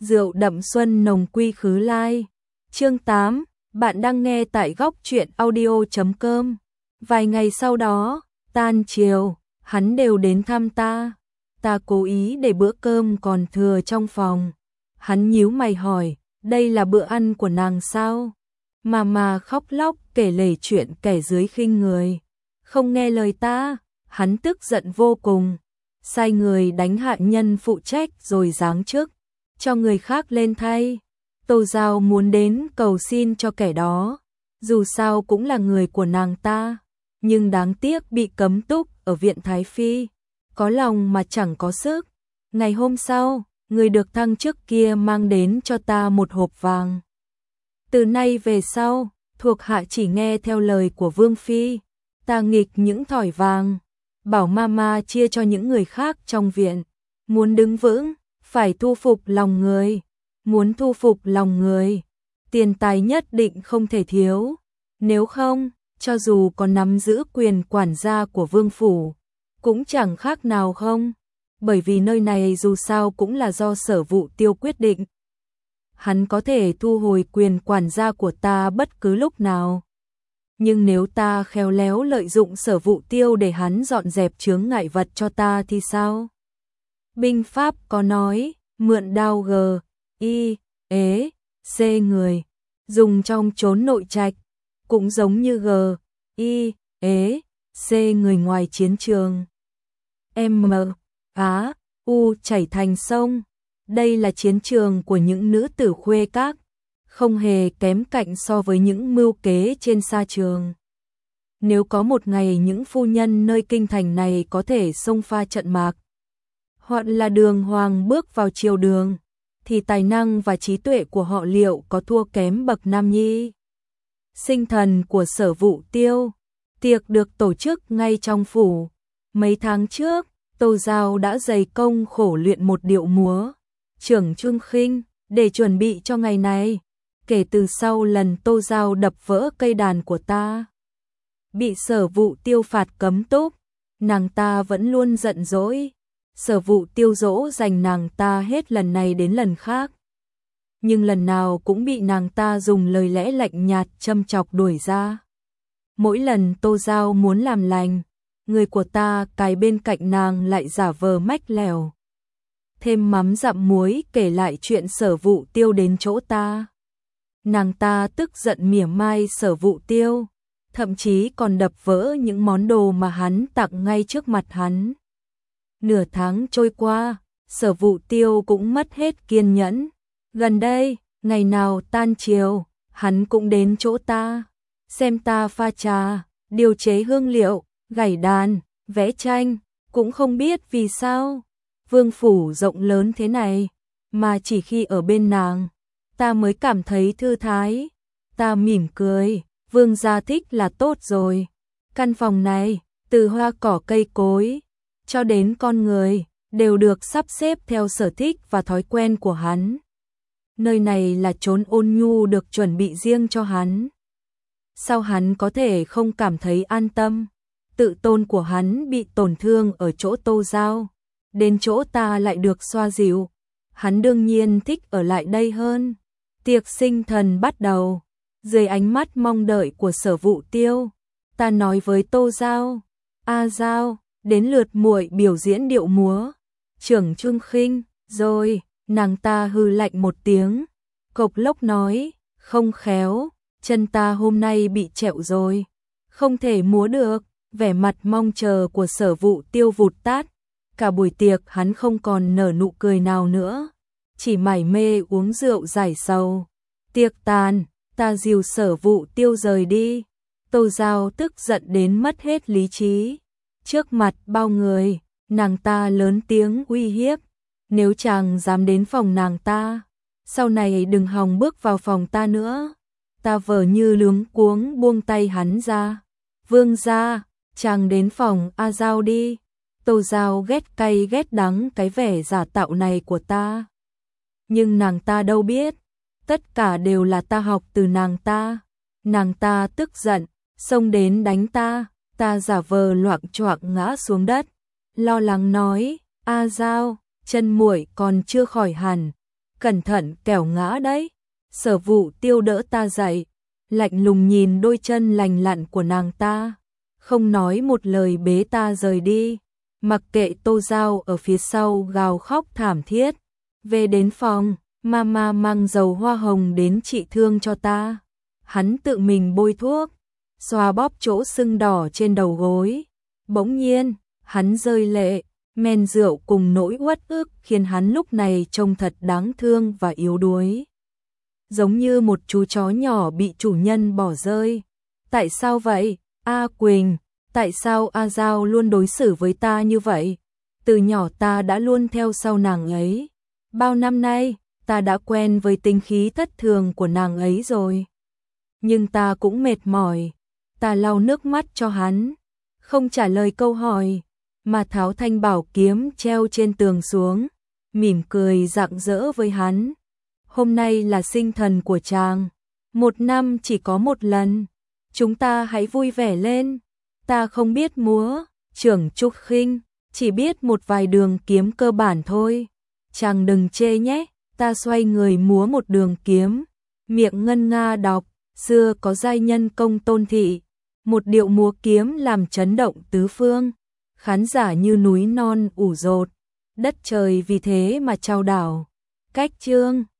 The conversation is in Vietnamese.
rượu đậm xuân nồng quy khứ lai. Chương 8, bạn đang nghe tại góc truyện audio.com. Vài ngày sau đó, tan chiều, hắn đều đến thăm ta. Ta cố ý để bữa cơm còn thừa trong phòng. Hắn nhíu mày hỏi, đây là bữa ăn của nàng sao? Mà khóc lóc kể lể chuyện kẻ dưới khinh người. Không nghe lời ta, hắn tức giận vô cùng. Sai người đánh hạ nhân phụ trách rồi giáng chức cho người khác lên thay. Tô Giao muốn đến cầu xin cho kẻ đó, dù sao cũng là người của nàng ta, nhưng đáng tiếc bị cấm túc ở viện Thái Phi, có lòng mà chẳng có sức. Ngày hôm sau, người được thăng chức kia mang đến cho ta một hộp vàng. Từ nay về sau, thuộc hạ chỉ nghe theo lời của Vương Phi, ta nghịch những thỏi vàng, bảo mama chia cho những người khác trong viện. Muốn đứng vững, phải thu phục lòng người. Muốn thu phục lòng người, tiền tài nhất định không thể thiếu. Nếu không, cho dù có nắm giữ quyền quản gia của vương phủ, cũng chẳng khác nào không. Bởi vì nơi này dù sao cũng là do Sở Vụ Tiêu quyết định. Hắn có thể thu hồi quyền quản gia của ta bất cứ lúc nào. Nhưng nếu ta khéo léo lợi dụng Sở Vụ Tiêu để hắn dọn dẹp chướng ngại vật cho ta thì sao? Binh pháp có nói, mượn đao g, y, ế, c người, dùng trong chốn nội trạch, cũng giống như g, y, ế, c người ngoài chiến trường. M, Á, U chảy thành sông, đây là chiến trường của những nữ tử khuê các, không hề kém cạnh so với những mưu kế trên sa trường. Nếu có một ngày những phu nhân nơi kinh thành này có thể xông pha trận mạc, hoặc là đường hoàng bước vào triều đường, thì tài năng và trí tuệ của họ liệu có thua kém bậc nam nhi? Sinh thần của Sở Vụ Tiêu, tiệc được tổ chức ngay trong phủ. Mấy tháng trước, Tô Giao đã dày công khổ luyện một điệu múa Trưởng Trung Khinh để chuẩn bị cho ngày này. Kể từ sau lần Tô Giao đập vỡ cây đàn của ta, bị Sở Vụ Tiêu phạt cấm túc, nàng ta vẫn luôn giận dỗi. Sở Vụ Tiêu dỗ dành nàng ta hết lần này đến lần khác, nhưng lần nào cũng bị nàng ta dùng lời lẽ lạnh nhạt châm chọc đuổi ra. Mỗi lần Tô Giao muốn làm lành, người của ta cài bên cạnh nàng lại giả vờ mách lèo, thêm mắm dặm muối kể lại chuyện Sở Vụ Tiêu đến chỗ ta. Nàng ta tức giận mỉa mai Sở Vụ Tiêu, thậm chí còn đập vỡ những món đồ mà hắn tặng ngay trước mặt hắn. Nửa tháng trôi qua, Sở Vụ Tiêu cũng mất hết kiên nhẫn. Gần đây, ngày nào tan chiều, hắn cũng đến chỗ ta, xem ta pha trà, điều chế hương liệu, gảy đàn, vẽ tranh. Cũng không biết vì sao, vương phủ rộng lớn thế này, mà chỉ khi ở bên nàng, ta mới cảm thấy thư thái. Ta mỉm cười, vương gia thích là tốt rồi. Căn phòng này, từ hoa cỏ cây cối cho đến con người, đều được sắp xếp theo sở thích và thói quen của hắn. Nơi này là chốn ôn nhu được chuẩn bị riêng cho hắn. Sao hắn có thể không cảm thấy an tâm? Tự tôn của hắn bị tổn thương ở chỗ Tô Giao, đến chỗ ta lại được xoa dịu. Hắn đương nhiên thích ở lại đây hơn. Tiệc sinh thần bắt đầu. Dưới ánh mắt mong đợi của Sở Vụ Tiêu, ta nói với Tô Giao, A Giao, đến lượt muội biểu diễn điệu múa Trưởng Trung Khinh rồi. Nàng ta hừ lạnh một tiếng, cộc lốc nói, không khéo, chân ta hôm nay bị trẹo rồi, không thể múa được. Vẻ mặt mong chờ của Sở Vụ Tiêu vụt tát. Cả buổi tiệc hắn không còn nở nụ cười nào nữa, chỉ mải mê uống rượu giải sầu. Tiệc tàn, ta dìu Sở Vụ Tiêu rời đi. Tô Giao tức giận đến mất hết lý trí. Trước mặt bao người, nàng ta lớn tiếng uy hiếp, nếu chàng dám đến phòng nàng ta, sau này đừng hòng bước vào phòng ta nữa. Ta vờ như luống cuống buông tay hắn ra. Vương gia, chàng đến phòng A Giao đi. Tô Giao ghét cay ghét đắng cái vẻ giả tạo này của ta. Nhưng nàng ta đâu biết, tất cả đều là ta học từ nàng ta. Nàng ta tức giận, xông đến đánh ta. Ta giả vờ loạng choạng ngã xuống đất, lo lắng nói, A Giao, chân muội còn chưa khỏi hẳn, cẩn thận kẻo ngã đấy. Sở Vụ Tiêu đỡ ta dậy, lạnh lùng nhìn đôi chân lành lặn của nàng ta, không nói một lời bế ta rời đi, mặc kệ Tô Giao ở phía sau gào khóc thảm thiết. Về đến phòng, mama mang dầu hoa hồng đến trị thương cho ta. Hắn tự mình bôi thuốc, xoa bóp chỗ sưng đỏ trên đầu gối. Bỗng nhiên, hắn rơi lệ, men rượu cùng nỗi uất ức khiến hắn lúc này trông thật đáng thương và yếu đuối. Giống như một chú chó nhỏ bị chủ nhân bỏ rơi. Tại sao vậy, A Quỳnh? Tại sao A Giao luôn đối xử với ta như vậy? Từ nhỏ ta đã luôn theo sau nàng ấy. Bao năm nay, ta đã quen với tính khí thất thường của nàng ấy rồi. Nhưng ta cũng mệt mỏi. Ta lau nước mắt cho hắn, không trả lời câu hỏi, mà tháo thanh bảo kiếm treo trên tường xuống, mỉm cười rạng rỡ với hắn. Hôm nay là sinh thần của chàng, 1 năm chỉ có 1 lần, chúng ta hãy vui vẻ lên. Ta không biết múa Trưởng Trúc Khinh, chỉ biết một vài đường kiếm cơ bản thôi. Chàng đừng chê nhé. Ta xoay người múa một đường kiếm, miệng ngân nga đọc, xưa có giai nhân công tôn thị, một điệu múa kiếm làm chấn động tứ phương, khán giả như núi non ủ dột, đất trời vì thế mà chao đảo. Cách chương